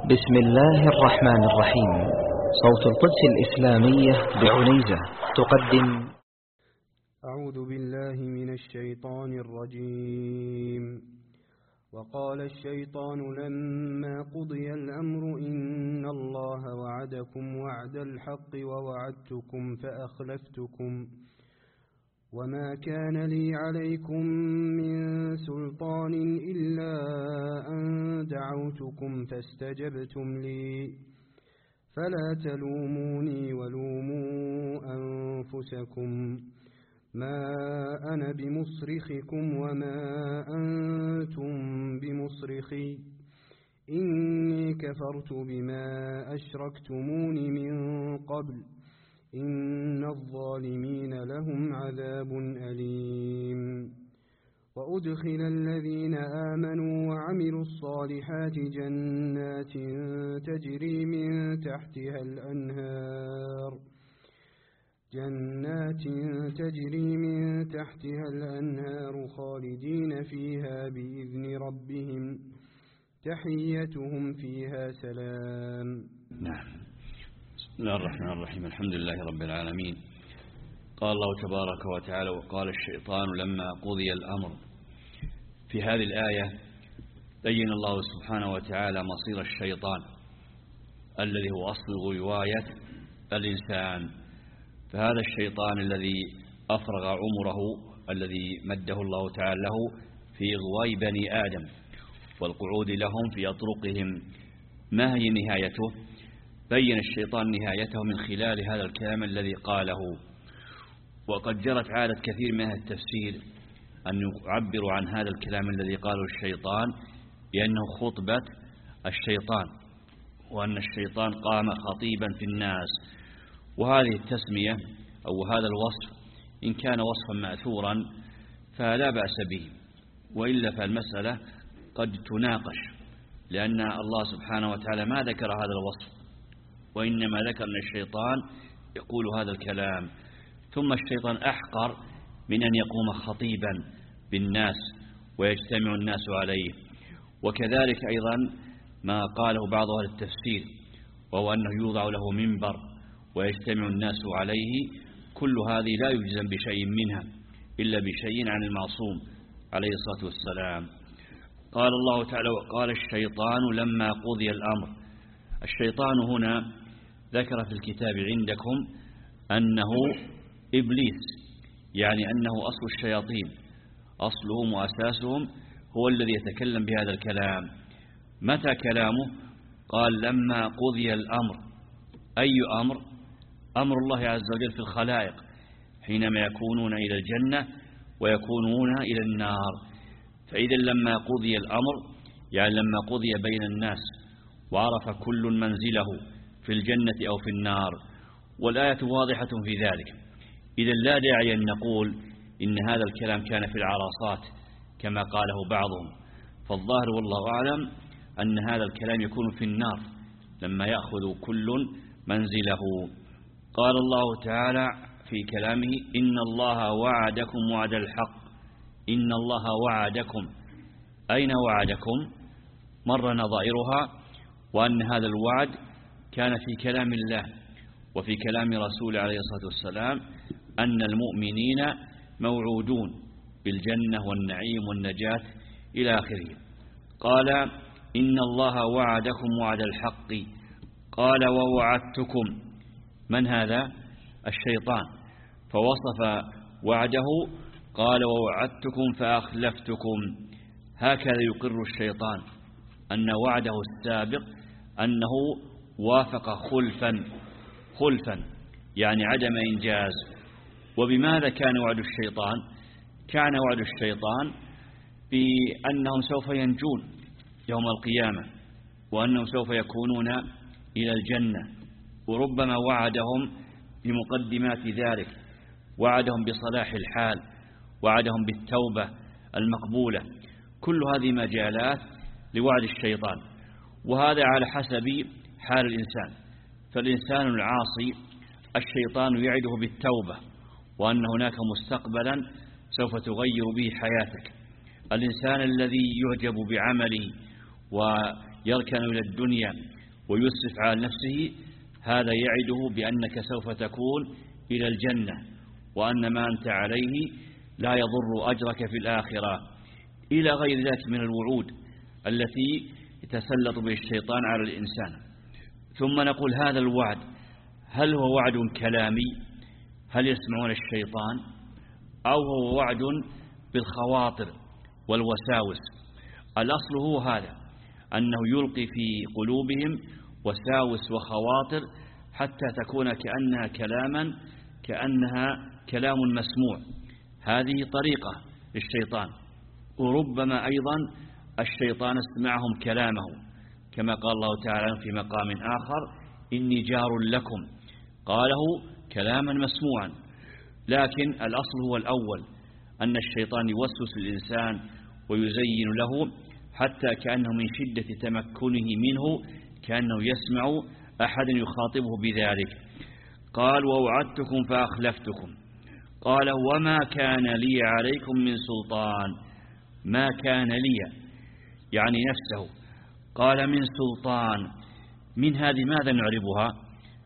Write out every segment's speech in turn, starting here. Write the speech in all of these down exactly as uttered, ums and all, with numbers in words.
بسم الله الرحمن الرحيم. صوت القدس الإسلامية بعنيزة تقدم. أعوذ بالله من الشيطان الرجيم. وقال الشيطان لما قضي الأمر إن الله وعدكم وعد الحق ووعدتكم فأخلفتكم وما كان لي عليكم من سلطان إلا أن دعوتكم فاستجبتم لي فلا تلوموني ولوموا أنفسكم ما أنا بمصرخكم وما أنتم بمصرخي إني كفرت بما أشركتمون من قبل إن الظالمين لهم عذاب أليم. وأدخل الذين آمنوا وعملوا الصالحات جنات تجري من تحتها الأنهار جنات تجري من تحتها الأنهار خالدين فيها بإذن ربهم تحيتهم فيها سلام. نعم. بسم الله الرحمن الرحيم. الحمد لله رب العالمين. قال الله تبارك وتعالى وقال الشيطان لما قضي الأمر. في هذه الآية بين الله سبحانه وتعالى مصير الشيطان الذي هو أصل غواية الإنسان. فهذا الشيطان الذي أفرغ عمره الذي مده الله تعالى له في إغواء بني آدم والقعود لهم في أطرقهم، ما هي نهايته؟ بين الشيطان نهايته من خلال هذا الكلام الذي قاله. وقد جرت عادة كثير من أهل التفسير أن يعبروا عن هذا الكلام الذي قاله الشيطان بأنه خطبة الشيطان، وأن الشيطان قام خطيبا في الناس. وهذه التسمية أو هذا الوصف إن كان وصفا مأثورا فلا بأس به، وإلا فالمسألة قد تناقش، لأن الله سبحانه وتعالى ما ذكر هذا الوصف، وإنما ذكر أن الشيطان يقول هذا الكلام. ثم الشيطان أحقر من أن يقوم خطيبا بالناس ويجتمع الناس عليه. وكذلك أيضا ما قاله بعض أهل التفسير، وهو أنه يوضع له منبر ويجتمع الناس عليه. كل هذه لا يجزم بشيء منها إلا بشيء عن المعصوم عليه الصلاة والسلام. قال الله تعالى وقال الشيطان لما قضي الأمر. الشيطان هنا ذكر في الكتاب عندكم أنه إبليس، يعني أنه أصل الشياطين، أصلهم وأساسهم هو الذي يتكلم بهذا الكلام. متى كلامه؟ قال لما قضي الأمر. أي أمر؟ أمر الله عز وجل في الخلائق حينما يكونون إلى الجنة ويكونون إلى النار. فإذا لما قضي الأمر يعني لما قضي بين الناس وعرف كل منزله في الجنة أو في النار. والآية واضحة في ذلك. إذا لا داعي أن نقول إن هذا الكلام كان في العرصات كما قاله بعضهم، فالظاهر والله أعلم أن هذا الكلام يكون في النار لما يأخذ كل منزله. قال الله تعالى في كلامه إن الله وعدكم وعد الحق. إن الله وعدكم، أين وعدكم؟ مر نظائرها، وأن هذا الوعد كان في كلام الله وفي كلام رسول عليه الصلاة والسلام أن المؤمنين موعودون بالجنة والنعيم والنجاة إلى آخره. قال إن الله وعدكم وعد الحق. قال ووعدتكم. من هذا؟ الشيطان. فوصف وعده قال ووعدتكم فأخلفتكم. هكذا يقر الشيطان أن وعده السابق أنه وافق خلفا خلفا يعني عدم إنجاز. وبماذا كان وعد الشيطان؟ كان وعد الشيطان بأنهم سوف ينجون يوم القيامة، وأنهم سوف يكونون إلى الجنة. وربما وعدهم بمقدمات ذلك، وعدهم بصلاح الحال، وعدهم بالتوبة المقبولة. كل هذه مجالات لوعد الشيطان، وهذا على حسب حال الإنسان. فالإنسان العاصي الشيطان يعده بالتوبة، وأن هناك مستقبلا سوف تغير به حياتك. الإنسان الذي يعجب بعمله يركن إلى الدنيا ويسرف على نفسه، هذا يعده بأنك سوف تكون إلى الجنة، وأن ما أنت عليه لا يضر أجرك في الآخرة، إلى غير ذلك من الوعود التي يتسلط به الشيطان على الإنسان. ثم نقول هذا الوعد هل هو وعد كلامي، هل يسمعون الشيطان، أو هو وعد بالخواطر والوساوس؟ الأصل هو هذا، أنه يلقي في قلوبهم وساوس وخواطر حتى تكون كأنها كلاما كأنها كلام مسموع. هذه طريقة للشيطان، وربما أيضا الشيطان استمعهم كلامه، كما قال الله تعالى في مقام آخر إني جار لكم، قاله كلاما مسموعا. لكن الأصل هو الأول، أن الشيطان يوسوس الإنسان ويزين له حتى كأنه من شدة تمكنه منه كأنه يسمع أحد يخاطبه بذلك. قال ووعدتكم فأخلفتكم، قال وما كان لي عليكم من سلطان. ما كان لي يعني نفسه، قال من سلطان، من هذه ماذا نعربها؟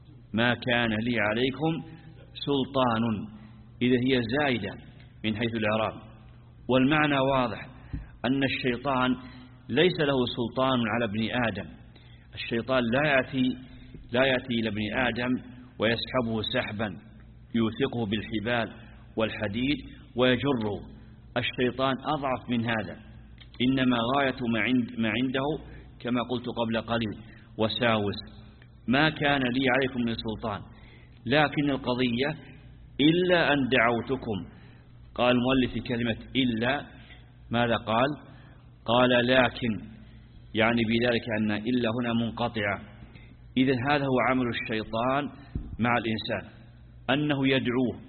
ما كان لي عليكم سلطان، إذا هي زائدة من حيث الإعراب، والمعنى واضح أن الشيطان ليس له سلطان على ابن آدم. الشيطان لا يأتي لا يأتي إلى ابن آدم ويسحبه سحبا يوثقه بالحبال والحديد ويجره. الشيطان أضعف من هذا، إنما غاية ما, عند ما عنده كما قلت قبل قليل وساوس. ما كان لي عليكم من سلطان، لكن القضية إلا أن دعوتكم. قال المؤلف في كلمة إلا ماذا قال؟ قال لكن، يعني بذلك أن إلا هنا منقطعة. إذن هذا هو عمل الشيطان مع الإنسان، أنه يدعوه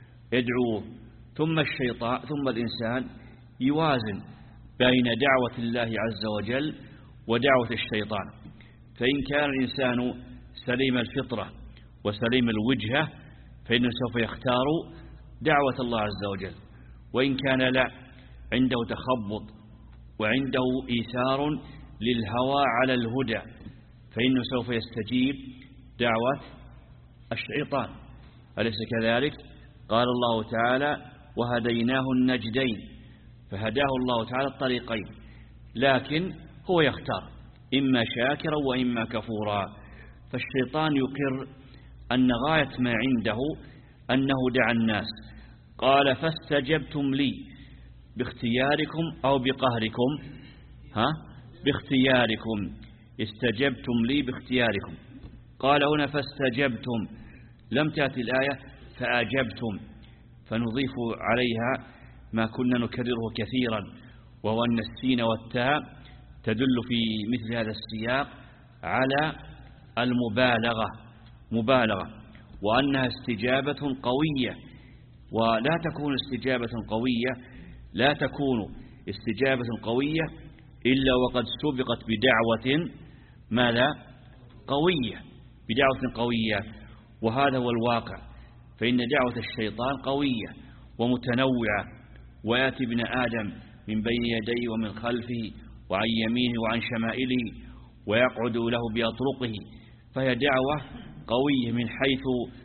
يدعوه ثم الشيطان ثم الإنسان يوازن بين دعوة الله عز وجل ودعوة الشيطان. فإن كان الإنسان سليم الفطرة وسليم الوجهة فإنه سوف يختار دعوة الله عز وجل، وإن كان لا، عنده تخبط وعنده إيثار للهوى على الهدى، فإنه سوف يستجيب دعوة الشيطان. أليس كذلك؟ قال الله تعالى وهديناه النجدين، فهداه الله تعالى الطريقين، لكن هو يختار إما شاكرا وإما كفورا. فالشيطان يقر أن غاية ما عنده أنه دعا الناس. قال فاستجبتم لي باختياركم أو بقهركم؟ ها؟ باختياركم، استجبتم لي باختياركم. قال هنا فاستجبتم، لم تأتي الآية فأجبتم، فنضيف عليها ما كنا نكرره كثيرا، وهو أن السين والتاء تدل في مثل هذا السياق على المبالغة مبالغة وأنها استجابة قوية. ولا تكون استجابة قوية لا تكون استجابة قوية إلا وقد سبقت بدعوة ماذا؟ قوية، بدعوة قوية. وهذا هو الواقع، فإن دعوة الشيطان قوية ومتنوعة، ويأتي ابن آدم من بين يديه ومن خلفه وعن يمينه وعن شمائله ويقعد له بأطرقه، فهي دعوة قوية من حيث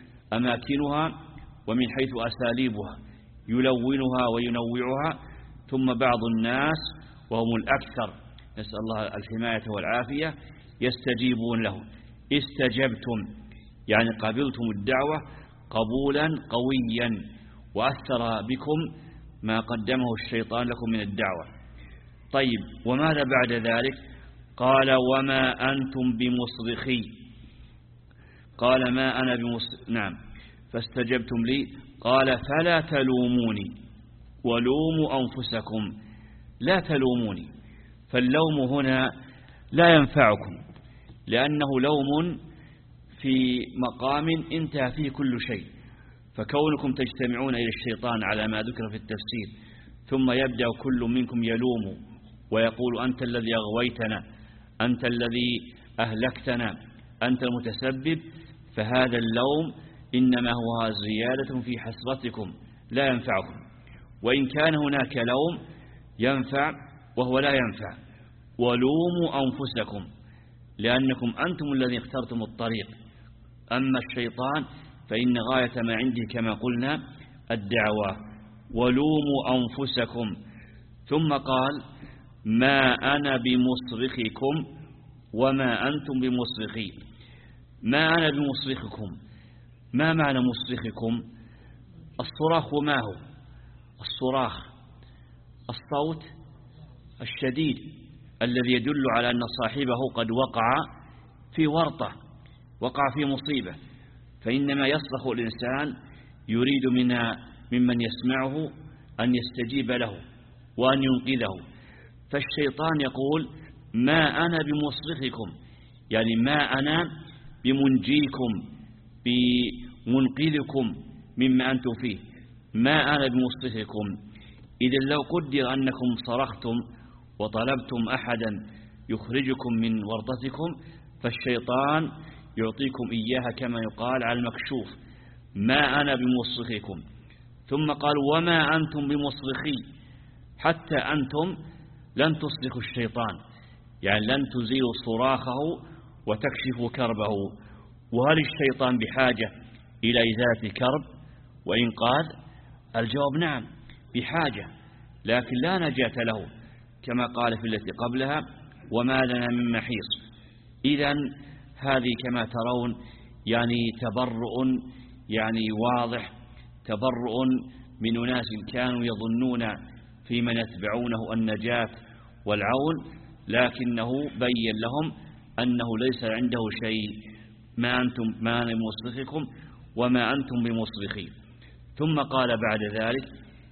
أماكنها ومن حيث أساليبها، يلونها وينوعها. ثم بعض الناس وهم الأكثر، نسأل الله الحماية والعافية، يستجيبون له. استجبتم يعني قبلتم الدعوة قبولا قويا، وأثر بكم ما قدمه الشيطان لكم من الدعوة. طيب وماذا بعد ذلك؟ قال وما أنتم بمصرخي. قال ما أنا بمصرخ، نعم. فاستجبتم لي، قال فلا تلوموني ولوموا أنفسكم. لا تلوموني، فاللوم هنا لا ينفعكم، لأنه لوم في مقام انتهى فيه كل شيء. فكونكم تجتمعون إلى الشيطان على ما ذكر في التفسير، ثم يبدأ كل منكم يلوم ويقول أنت الذي أغويتنا، أنت الذي أهلكتنا، أنت المتسبب، فهذا اللوم إنما هو زيادة في حسرتكم لا ينفعكم. وإن كان هناك لوم ينفع وهو لا ينفع. ولوموا أنفسكم، لأنكم أنتم الذين اخترتم الطريق، أما الشيطان فإن غاية ما عنده كما قلنا الدعوة. ولوموا أنفسكم. ثم قال ما أنا بمصرخكم وما أنتم بمصرخي. ما أنا بمصرخكم، ما معنى مصرخكم؟ الصراخ ما هو؟ الصراخ الصوت الشديد الذي يدل على أن صاحبه قد وقع في ورطة، وقع في مصيبة، فإنما يصرخ الإنسان يريد من ممن يسمعه أن يستجيب له وأن ينقذه. فالشيطان يقول ما أنا بمصرخكم، يعني ما أنا بمنجيكم بمنقذكم مما أنتم فيه، ما أنا بمصرخكم. إذا لو قدر أنكم صرختم وطلبتم أحدا يخرجكم من ورطتكم فالشيطان يعطيكم إياها كما يقال على المكشوف، ما أنا بمصرخكم. ثم قال وما أنتم بمصرخي، حتى أنتم لن تصرخوا الشيطان، يعني لن تزيلوا صراخه وتكشفوا كربه. وهل الشيطان بحاجة إلى إزالة الكرب وإنقاذ؟ الجواب نعم بحاجة، لكن لا نجاة له كما قال في التي قبلها وما لنا من محيص. إذن هذه كما ترون يعني تبرؤ يعني واضح، تبرؤ من أناس كانوا يظنون في من يتبعونه النجاة والعون، لكنه بين لهم أنه ليس عنده شيء، ما أنتم ما أنا بمصرخكم وما أنتم بمصرخي. ثم قال بعد ذلك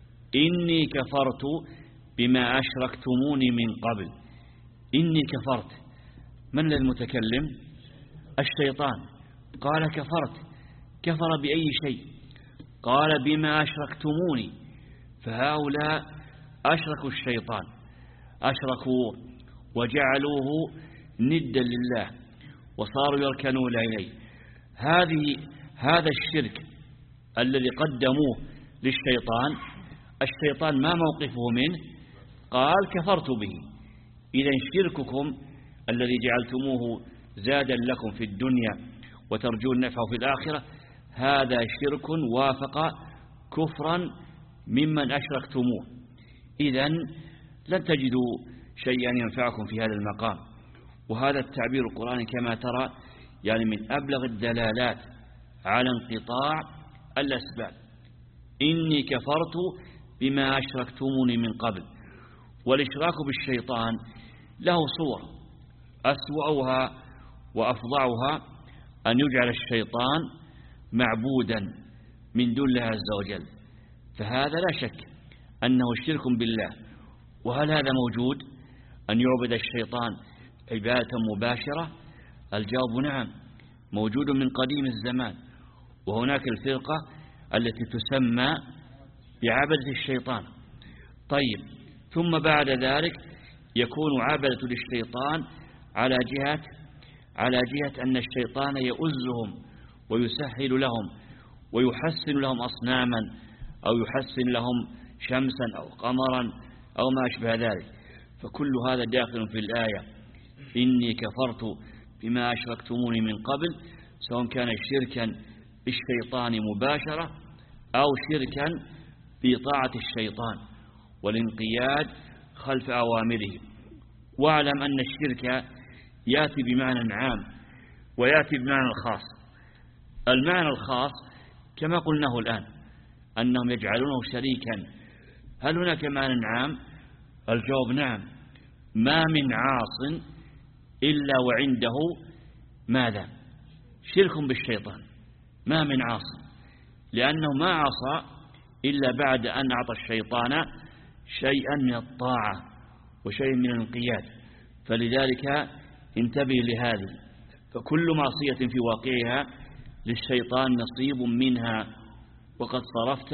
إني كفرت بما أشركتموني من قبل. إني كفرت، من المتكلم؟ الشيطان. قال كفرت، كفر بأي شيء؟ قال بما أشركتموني. فهؤلاء أشركوا الشيطان، أشركوا وجعلوه ندا لله وصاروا يركنون إليه. هذه هذا الشرك الذي قدموه للشيطان، الشيطان ما موقفه منه؟ قال كفرت به. إذن شرككم الذي جعلتموه زادا لكم في الدنيا وترجون نفعه في الآخرة، هذا شرك وافق كفرا ممن أشركتموه. إذن لن تجدوا شيئا ينفعكم في هذا المقام. وهذا التعبير القرآني كما ترى يعني من أبلغ الدلالات على انقطاع الأسباب. إني كفرت بما أشركتموني من قبل. والإشراك بالشيطان له صور، أسوأها وأفظعها أن يجعل الشيطان معبودا من دون الله عز وجل، فهذا لا شك أنه شرك بالله. وهل هذا موجود أن يعبد الشيطان عبادة مباشرة؟ الجواب نعم، موجود من قديم الزمان. وهناك الفرقة التي تسمى بعبدة الشيطان. طيب، ثم بعد ذلك يكون عبدة للشيطان على جهة على جهة أن الشيطان يؤزهم ويسهل لهم ويحسن لهم أصناما أو يحسن لهم شمسا أو قمرا أو ما أشبه ذلك. فكل هذا داخل في الآية إني كفرت بما أشركتموني من قبل، سواء كان شركا بالشيطان مباشرة أو شركا بطاعة الشيطان والانقياد خلف أوامره. واعلم أن الشرك يأتي بمعنى عام ويأتي بمعنى خاص. المعنى الخاص كما قلناه الآن أنهم يجعلونه شريكا. هل هناك معنى عام؟ الجواب نعم، ما من عاص إلا وعنده ماذا؟ شرك بالشيطان. ما من عاص، لأنه ما عصى إلا بعد أن أعطى الشيطان شيئا من الطاعة وشيئا من الانقياد. فلذلك انتبه لهذه، فكل معصية في واقعها للشيطان نصيب منها، وقد صرفت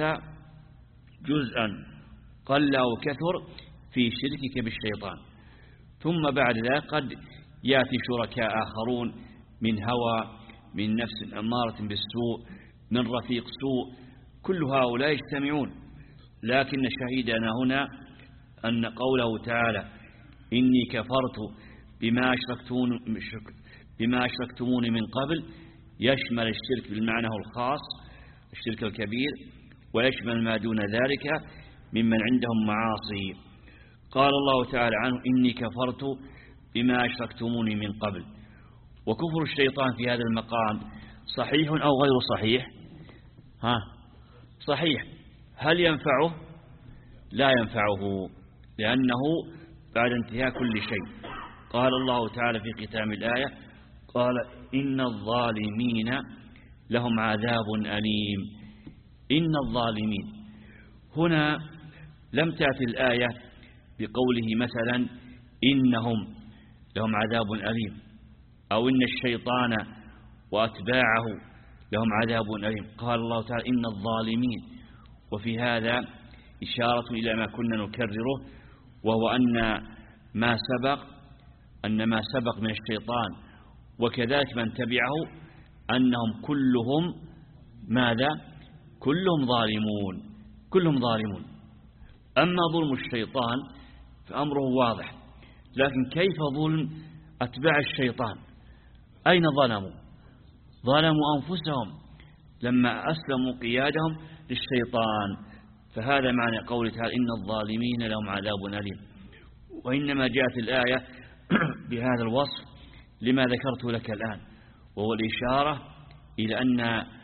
جزءا قل أو كثر في شركك بالشيطان. ثم بعد ذلك قد يأتي شركاء آخرون من هوى، من نفس أمارة بالسوء، من رفيق سوء، كل هؤلاء يجتمعون. لكن شهيدنا هنا أن قوله تعالى إني كفرت بما أشركتون بما أشركتموني من قبل يشمل الشرك بالمعنى الخاص الشرك الكبير، ويشمل ما دون ذلك ممن عندهم معاصي. قال الله تعالى عنه إني كفرت بما أشركتموني من قبل. وكفر الشيطان في هذا المقام صحيح أو غير صحيح؟ ها صحيح. هل ينفعه؟ لا ينفعه، لأنه بعد انتهاء كل شيء. قال الله تعالى في ختام الآية قال إن الظالمين لهم عذاب أليم. إن الظالمين هنا لم تأتي الآية بقوله مثلا إنهم لهم عذاب أليم أو إن الشيطان وأتباعه لهم عذاب أليم. قال الله تعالى إن الظالمين، وفي هذا إشارة إلى ما كنا نكرره، وهو أن ما سبق أن ما سبق من الشيطان وكذلك من تبعه أنهم كلهم ماذا؟ كلهم ظالمون، كلهم ظالمون. أما ظلم الشيطان فأمره واضح، لكن كيف ظلم أتباع الشيطان؟ أين ظلموا؟ ظلموا أنفسهم لما أسلموا قيادهم للشيطان. فهذا معنى قوله تعالى إن الظالمين لهم عذاب أليم. وإنما جاءت الآية بهذا الوصف لما ذكرته لك الآن، وهو الإشارة إلى أن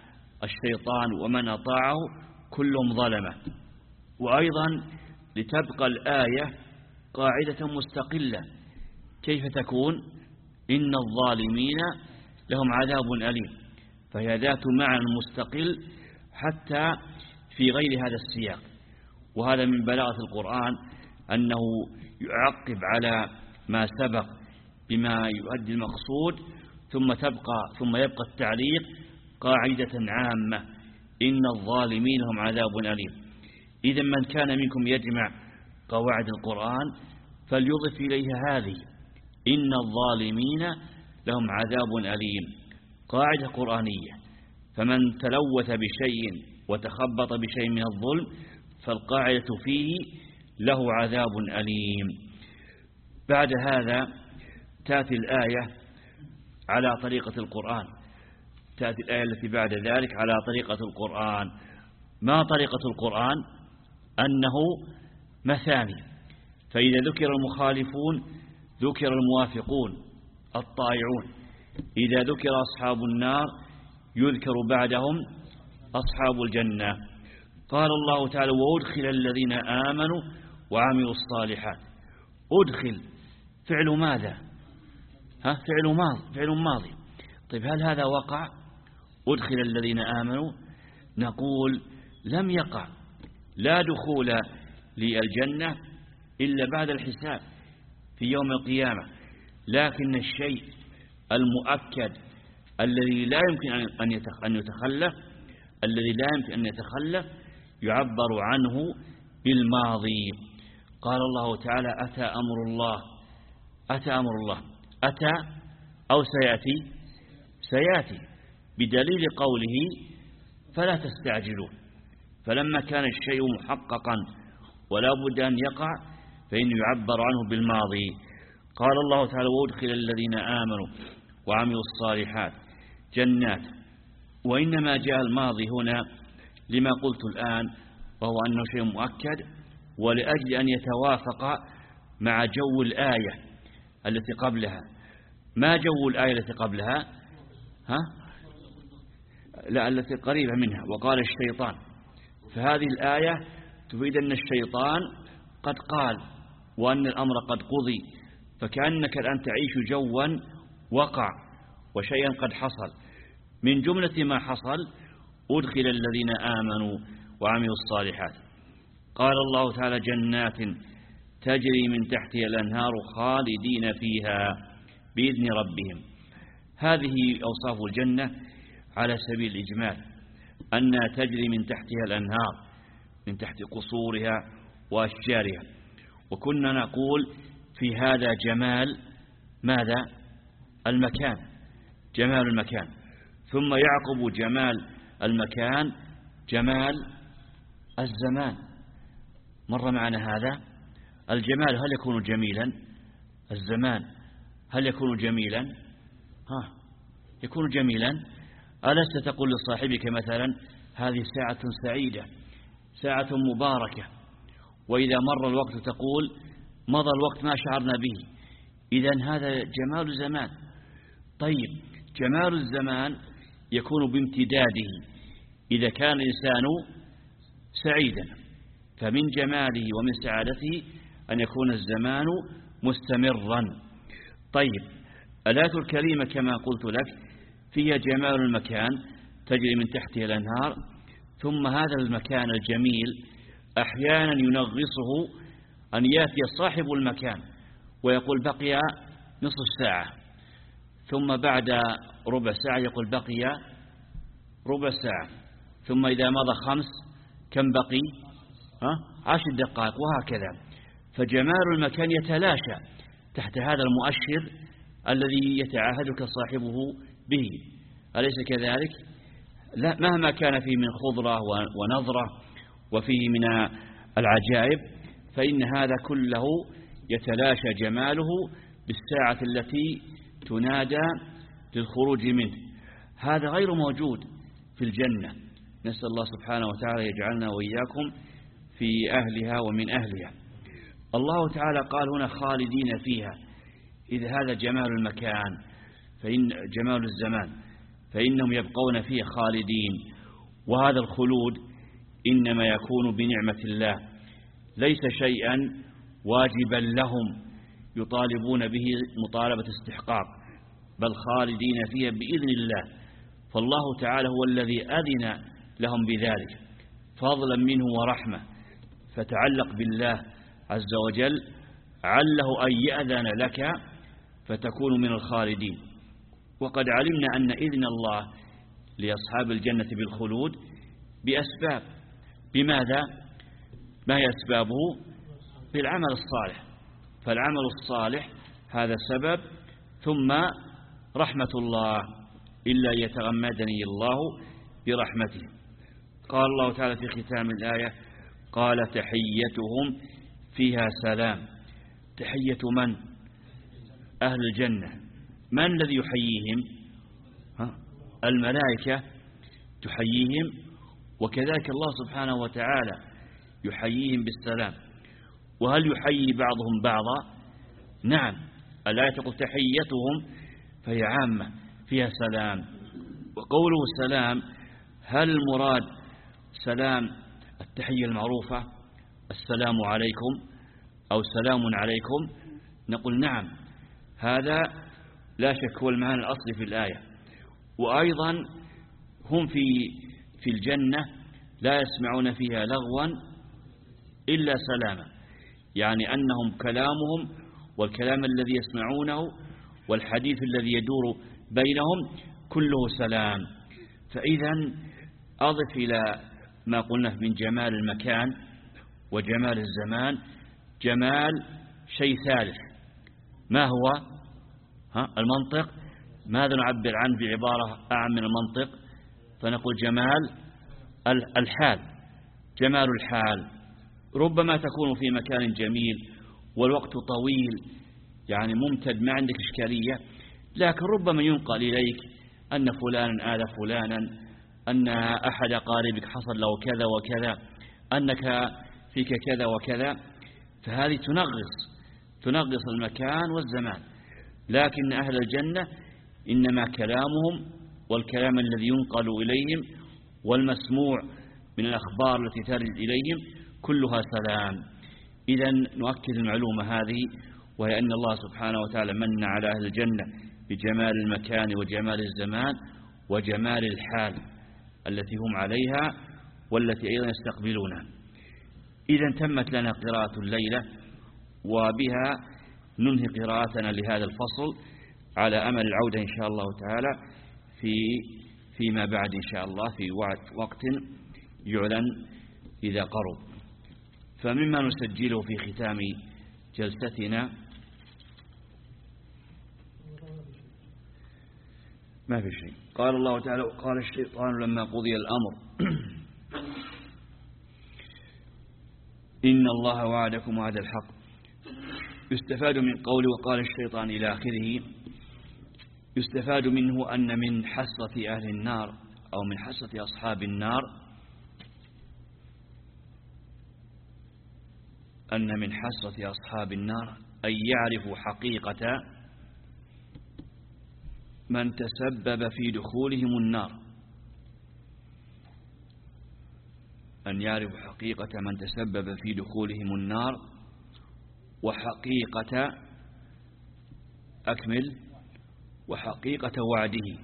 الشيطان ومن أطاعه كلهم ظلمة. وأيضا لتبقى الآية قاعدة مستقلة. كيف تكون؟ إن الظالمين لهم عذاب أليم، فهي ذات معنى مستقل حتى في غير هذا السياق. وهذا من بلاغة القرآن أنه يعقب على ما سبق بما يؤدي المقصود، ثم تبقى ثم يبقى التعليق قاعدة عامة إن الظالمين هم عذاب أليم. إذا من كان منكم يجمع قواعد القرآن فليضف إليها هذه إن الظالمين لهم عذاب أليم، قاعدة قرآنية. فمن تلوث بشيء وتخبط بشيء من الظلم فالقاعدة فيه له عذاب أليم. بعد هذا تأتي الآية على طريقة القرآن، تأتي الآية التي بعد ذلك على طريقة القرآن. ما طريقة القرآن؟ أنه مثاني، فإذا ذكر المخالفون ذكر الموافقون الطائعون، إذا ذكر أصحاب النار يذكر بعدهم أصحاب الجنة. قال الله تعالى وأدخل الذين آمنوا وعملوا الصالحات. أدخل فعل ماذا؟ ها فعل ماضي، فعل ماضي. طيب هل هذا وقع؟ أدخل الذين آمنوا، نقول لم يقع. لا دخول للجنة إلا بعد الحساب في يوم القيامة، لكن الشيء المؤكد الذي لا يمكن أن يتخلف الذي لا يمكن أن يتخلف يعبر عنه بالماضي. قال الله تعالى أتى أمر الله. أتى أمر الله، أتى أو سيأتي؟ سيأتي، بدليل قوله فلا تستعجلون. فلما كان الشيء محققا ولا بد أن يقع فإنه يعبر عنه بالماضي. قال الله تعالى وأدخل الذين آمنوا وعملوا الصالحات جنات. وإنما جاء الماضي هنا لما قلت الآن، وهو أنه شيء مؤكد، ولأجل أن يتوافق مع جو الآية التي قبلها. ما جو الآية التي قبلها؟ ها؟ لا، التي قريبة منها وقال الشيطان. فهذه الآية تفيد أن الشيطان قد قال وأن الأمر قد قضي، فكأنك الآن تعيش جوا وقع وشيئا قد حصل. من جملة ما حصل أدخل الذين آمنوا وعملوا الصالحات. قال الله تعالى جنات تجري من تحتها الأنهار خالدين فيها بإذن ربهم. هذه أوصاف الجنة على سبيل الإجمال، أنها تجري من تحتها الأنهار، من تحت قصورها وأشجارها. وكنا نقول في هذا جمال ماذا؟ المكان، جمال المكان. ثم يعقب جمال المكان جمال الزمان. مر معنا هذا. الجمال هل يكون جميلا؟ الزمان هل يكون جميلا؟ ها يكون جميلا. ألست تقول لصاحبك مثلا هذه ساعة سعيدة، ساعة مباركة، وإذا مر الوقت تقول مضى الوقت ما شعرنا به. إذن هذا جمال الزمان. طيب جمال الزمان يكون بامتداده إذا كان الإنسان سعيدا، فمن جماله ومن سعادته أن يكون الزمان مستمرا. طيب الآية الكريمة كما قلت لك فيها جمال المكان تجري من تحته الأنهار، ثم هذا المكان الجميل أحيانا ينغصه أن يأتي صاحب المكان ويقول بقي نصف ساعة، ثم بعد ربع ساعة يقول بقي ربع ساعة، ثم إذا مضى خمس كم بقي؟ ها؟ عشر دقائق، وهكذا. فجمال المكان يتلاشى تحت هذا المؤشر الذي يتعاهدك صاحبه به، أليس كذلك؟ لا، مهما كان فيه من خضرة ونظرة وفيه من العجائب فإن هذا كله يتلاشى جماله بالساعة التي تنادى للخروج منه. هذا غير موجود في الجنة. نسأل الله سبحانه وتعالى يجعلنا وإياكم في أهلها ومن أهلها. الله تعالى قال هنا خالدين فيها، إذ هذا جمال المكان فإن جمال الزمان فإنهم يبقون فيه خالدين. وهذا الخلود إنما يكون بنعمة الله، ليس شيئا واجبا لهم يطالبون به مطالبة استحقاق، بل خالدين فيها بإذن الله. فالله تعالى هو الذي أذن لهم بذلك فضلا منه ورحمة، فتعلق بالله عز وجل عله أن يأذن لك فتكون من الخالدين. وقد علمنا أن إذن الله لأصحاب الجنة بالخلود بأسباب. بماذا؟ ما هي أسبابه؟ بالعمل الصالح. فالعمل الصالح هذا سبب، ثم رحمة الله إلا يتغمدني الله برحمته. قال الله تعالى في ختام الآية قال تحيتهم فيها سلام. تحية من؟ أهل الجنة. من الذي يحييهم؟ ها؟ الملائكة تحييهم، وكذلك الله سبحانه وتعالى يحييهم بالسلام. وهل يحيي بعضهم بعضا؟ نعم، الآية تقول تحيتهم فهي عامة فيها سلام. وقوله سلام هل المراد سلام التحية المعروفة السلام عليكم أو سلام عليكم؟ نقول نعم، هذا لا شك هو المعنى الأصلي في الآية. وأيضا هم في في الجنة لا يسمعون فيها لغوا إلا سلاما، يعني أنهم كلامهم والكلام الذي يسمعونه والحديث الذي يدور بينهم كله سلام. فإذا أضف إلى ما قلنا من جمال المكان وجمال الزمان جمال شيء ثالث. ما هو؟ ها؟ المنطق. ماذا نعبر عنه بعبارة أعم من المنطق؟ فنقول جمال الحال. جمال الحال ربما تكون في مكان جميل والوقت طويل يعني ممتد ما عندك إشكالية، لكن ربما ينقل إليك أن فلانا آذى فلانا، أن أحد قاربك حصل له كذا وكذا، أنك فيك كذا وكذا، فهذه تنغص تنغص المكان والزمان. لكن أهل الجنة إنما كلامهم والكلام الذي ينقل إليهم والمسموع من الأخبار التي ترد إليهم كلها سلام. إذن نؤكد المعلومة هذه، وهي أن الله سبحانه وتعالى من على أهل الجنة بجمال المكان وجمال الزمان وجمال الحال التي هم عليها والتي أيضا يستقبلونها. إذن تمت لنا قراءة الليلة، وبها ننهي قراءتنا لهذا الفصل على أمل العودة إن شاء الله تعالى في فيما بعد إن شاء الله في وقت يعلن إذا قرب. فمما نسجله في ختام جلستنا ما في شيء. قال الله تعالى قال الشيطان لما قضي الأمر إن الله وعدكم وعد الحق. يستفاد من قوله وقال الشيطان إلى آخره، يستفاد منه أن من حسرة أهل النار أو من حسرة أصحاب النار أن من حسرة أصحاب النار أن يعرفوا حقيقة من تسبب في دخولهم النار، أن يعرفوا حقيقة من تسبب في دخولهم النار وحقيقة أكمل وحقيقة وعده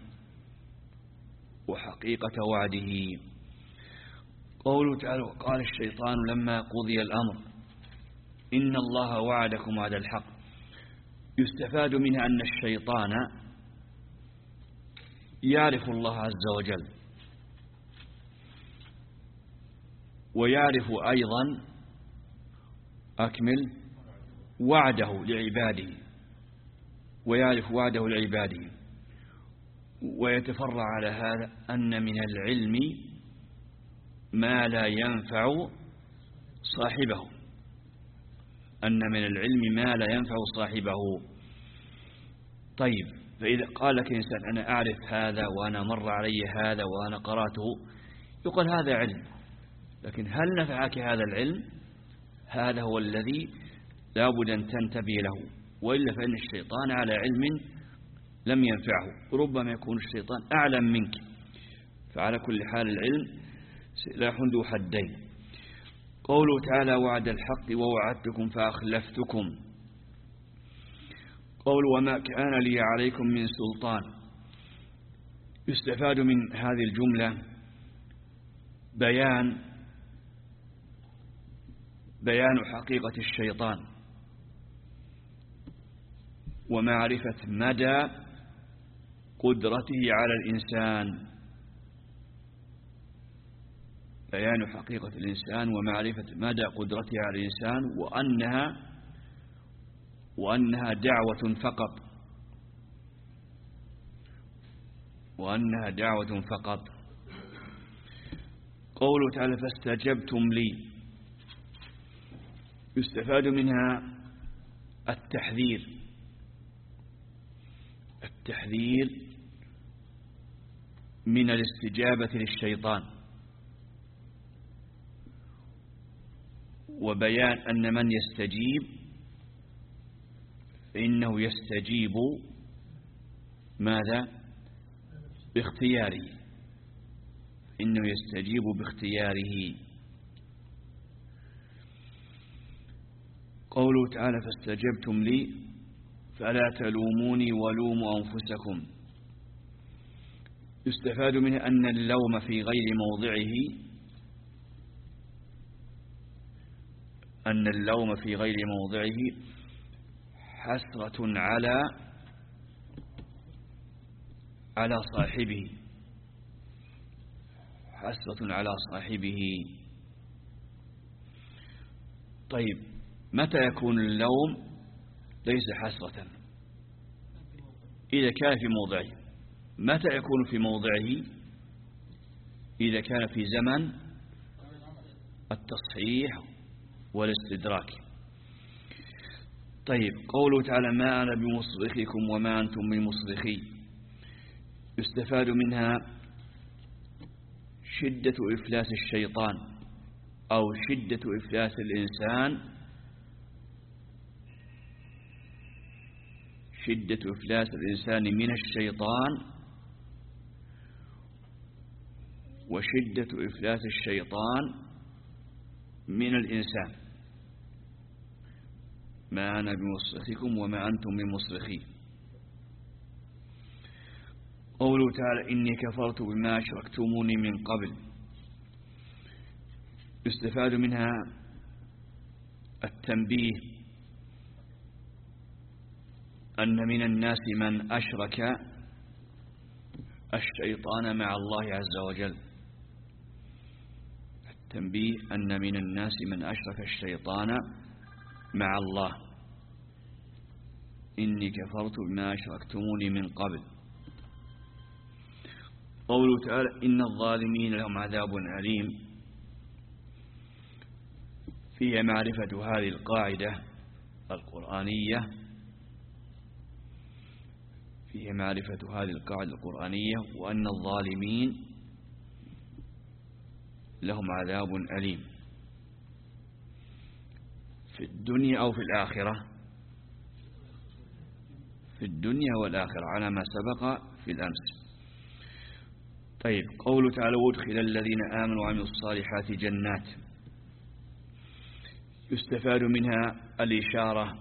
وحقيقة وعده. قوله تعالى: قال الشيطان لما قضي الأمر إن الله وعدكم وعد الحق. يستفاد منها أن الشيطان يعرف الله عز وجل، ويعرف أيضا أكمل وعده لعباده ويعرف وعده لعباده ويتفرع على هذا أن من العلم ما لا ينفع صاحبه أن من العلم ما لا ينفع صاحبه. طيب، فإذا قال لك إنسان أنا أعرف هذا وأنا مر علي هذا وأنا قرأته، يقول هذا علم، لكن هل نفعك هذا العلم؟ هذا هو الذي لا بد أن تنتبه له، وإلا فإن الشيطان على علم لم ينفعه، ربما يكون الشيطان أعلم منك. فعلى كل حال العلم سلاح ذو حدين. قوله تعالى: وعد الحق ووعدتكم فأخلفتكم. قول: وما كان لي عليكم من سلطان. يستفاد من هذه الجملة بيان بيان حقيقة الشيطان ومعرفة مدى قدرته على الإنسان، بيان حقيقة الإنسان ومعرفة مدى قدرته على الإنسان، وأنها وأنها دعوة فقط وأنها دعوة فقط. قوله تعالى: فاستجبتم لي. يستفاد منها التحذير التحذير من الاستجابة للشيطان، وبيان أن من يستجيب فإنه يستجيب ماذا؟ باختياره، إنه يستجيب باختياره. قوله تعالى: فاستجبتم لي فلا تلوموني ولوموا أنفسكم. يستفاد منه أن اللوم في غير موضعه أن اللوم في غير موضعه حسرة على على صاحبه حسرة على صاحبه. طيب، متى يكون اللوم ليس حسرة؟ إذا كان في موضعه. متى يكون في موضعه؟ إذا كان في زمن التصحيح والاستدراك. طيب، قوله تعالى: ما أنا بمصرخكم وما أنتم بمصرخي. يستفاد منها شدة إفلاس الشيطان أو شدة إفلاس الإنسان شدة إفلاس الإنسان من الشيطان وشدة إفلاس الشيطان من الإنسان. ما أنا بمصرخكم وما أنتم بمصرخي. قوله تعالى: إني كفرت بما أشركتموني من قبل. يستفاد منها التنبيه أن من الناس من أشرك الشيطان مع الله عز وجل. التنبيه أن من الناس من أشرك الشيطان مع الله. إني كفرت بما أشركتموني من قبل. قوله تعالى: إن الظالمين لهم عذاب أليم. فيها معرفة هذه القاعدة القرآنية فيه معرفة هذه القاعدة القرآنية، وأن الظالمين لهم عذاب أليم في الدنيا أو في الآخرة، في الدنيا والآخرة على ما سبق في الأمس. طيب، قوله تعالى: وادخل الذين آمنوا وعملوا الصالحات جنات، يستفاد منها الإشارة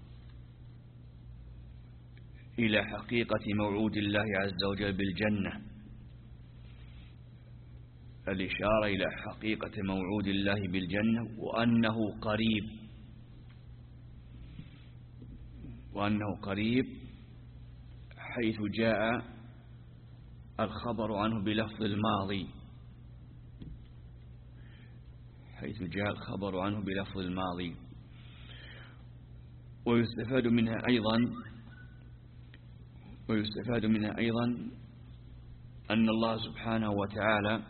إلى حقيقة موعود الله عز وجل بالجنة، الإشارة إلى حقيقة موعود الله بالجنة، وأنه قريب، وأنه قريب حيث جاء الخبر عنه بلفظ الماضي، حيث جاء الخبر عنه بلفظ الماضي. ويستفاد منها أيضا ويستفاد منها أيضا أن الله سبحانه وتعالى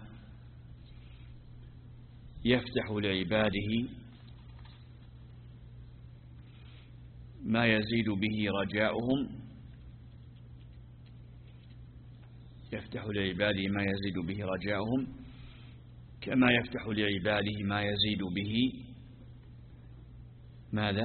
يفتح لعباده ما يزيد به رجاؤهم، يفتح لعباده ما يزيد به رجاؤهم، كما يفتح لعباده ما يزيد به ماذا؟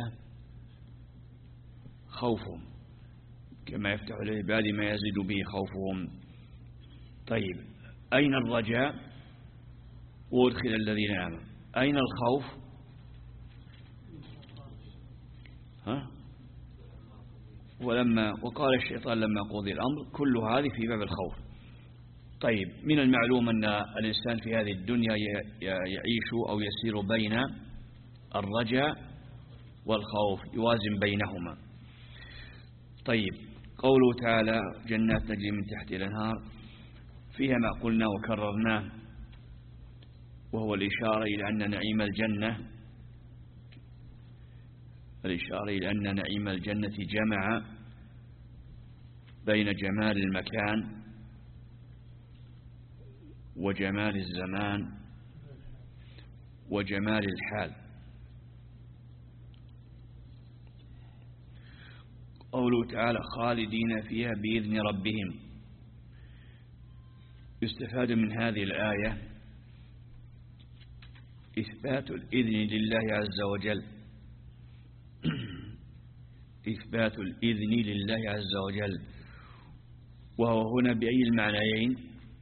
خوفهم، كما يفتح لعباده ما يزيد به خوفهم. طيب، أين الرجاء؟ وادخل الذين آمنوا. أين الخوف؟ ها؟ ولما وقال الشيطان لما قضي الأمر، كل هذه في باب الخوف. طيب، من المعلوم أن الإنسان في هذه الدنيا يعيش أو يسير بين الرجاء والخوف، يوازن بينهما. طيب، قوله تعالى: جنات تجري من تحت الأنهار، فيها ما قلنا وكررناه، وهو الإشارة إلى أن نعيم الجنة الإشارة إلى أن نعيم الجنة جمع بين جمال المكان وجمال الزمان وجمال الحال. قوله تعالى: خالدين فيها بإذن ربهم، يستفاد من هذه الآية إثبات الإذن لله عز وجل، إثبات الإذن لله عز وجل، وهو هنا بأي المعنيين؟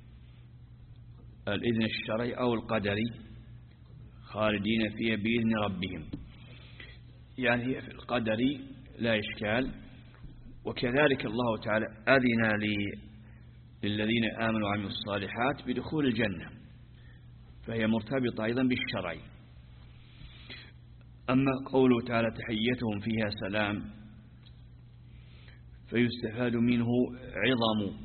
الإذن الشرعي أو القدري. خالدين فيها بإذن ربهم، يعني هي في القدر لا إشكال، وكذلك الله تعالى أذن للذين آمنوا وعملوا الصالحات بدخول الجنة، فهي مرتبطة أيضا بالشرع. أما قوله تعالى: تحيتهم فيها سلام، فيستفاد منه عظم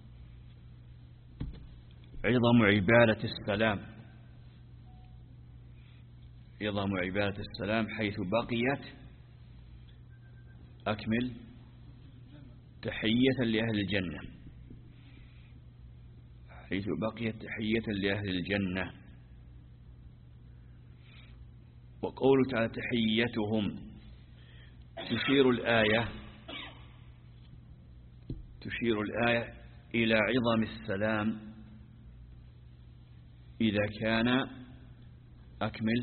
عظم عبادة السلام عظم عبادة السلام حيث بقيت أكمل تحية لأهل الجنة حيث بقيت تحية لأهل الجنة. وقوله تعالى: تحيتهم، تشير الآية تشير الآية إلى عظم السلام إذا كان أكمل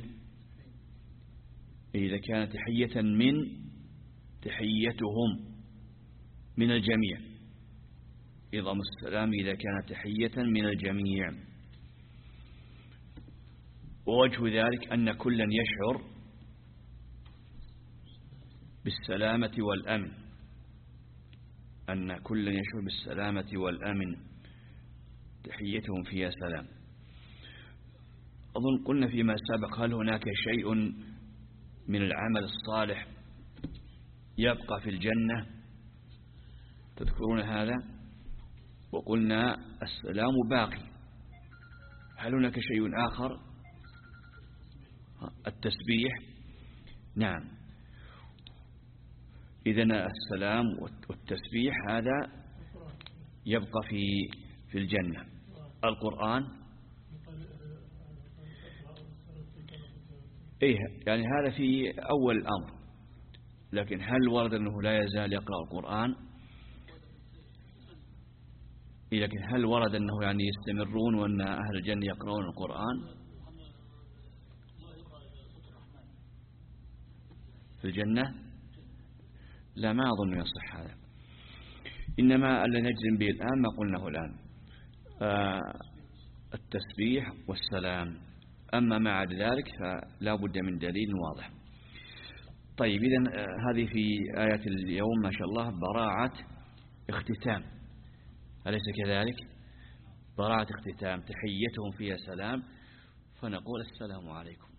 إذا كان تحية من تحيتهم من الجميع، عظم السلام إذا كان تحية من الجميع. ووجه ذلك أن كلا يشعر بالسلامة والأمن أن كلا يشعر بالسلامة والأمن تحيتهم فيها سلام. أظن قلنا فيما سبق: هل هناك شيء من العمل الصالح يبقى في الجنة؟ تذكرون هذا؟ وقلنا السلام باقي. هل هناك شيء آخر؟ التسبيح. نعم، إذن السلام والتسبيح هذا يبقى في في الجنة. القرآن إيه، يعني هذا في أول الأمر، لكن هل ورد أنه لا يزال يقرأ القرآن؟ لكن هل ورد أنه يعني يستمرون وأن أهل الجنة يقرؤون القرآن في الجنة؟ لا، ما أظن يصح هذا. إنما الذي نجزم به الآن ما قلناه الآن، آه التسبيح والسلام. أما ما عدا ذلك فلا بد من دليل واضح. طيب، إذن آه هذه في آية اليوم ما شاء الله براعة اختتام، أليس كذلك؟ براعة اختتام، تحيتهم فيها سلام، فنقول السلام عليكم.